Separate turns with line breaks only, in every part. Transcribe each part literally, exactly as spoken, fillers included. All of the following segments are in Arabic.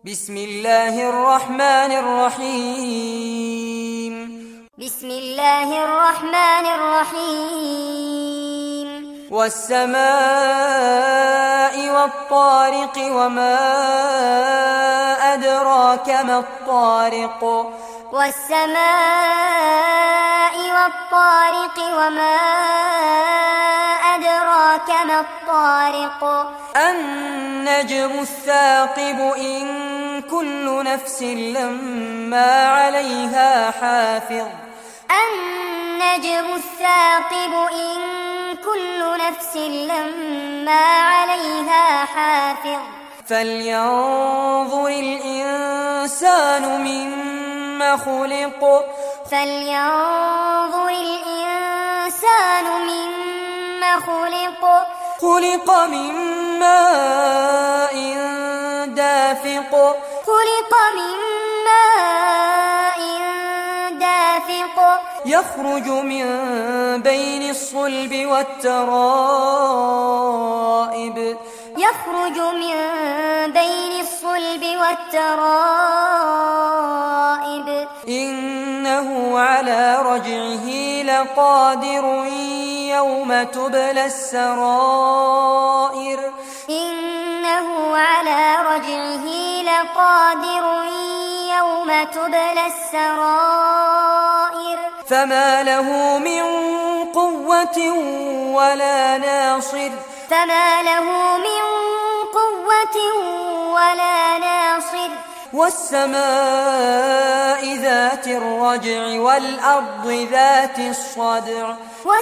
بسم الله الرحمن الرحيم
بسم الله الرحمن الرحيم
والسماء والطارق وما أدراك ما الطارق
والسماء والطارق وما أدراك ما الطارق
النجم الثاقب إن كل نفس لما عليها حافظ
النجم الثاقب إن كل نفس لما عليها حافظ
فلينظر الإنسان مما خلق
فلينظر الإنسان مما خلق
خلق من ماء دافق
خلق من ماء دافق
يخرج من بين الصلب والترائب
يخرج من بين الصلب والترائب
إنه على رجعه لقادر يوم تبلى السرائر
إنه على رجعه لقادر يوم تبلى السرائر
فما له من قوة ولا ناصر
فما له من قوة ولا ناصر
والسماء ذات الرجع والأرض ذات الصدع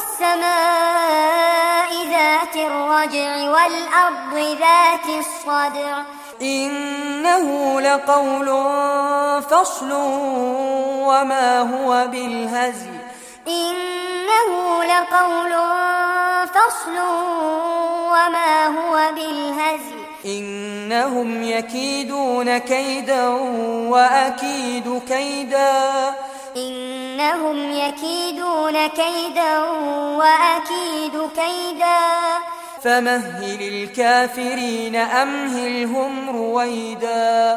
والسماء ذات الرجع والأرض ذات الصدع
إنه لقول فصل وما هو بالهزل
إنه لقول فصل وما هو بالهزل
إنهم يكيدون كيدا وأكيد كيدا
إنهم يكيدون كيدا وأكيد كيدا
فمهل الكافرين أمهلهم رويدا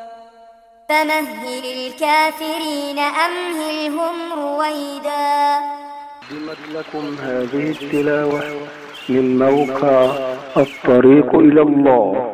فمهل الكافرين أمهلهم رويدا.
قدمت لكم هذه التلاوة من موقع الطريق إلى الله.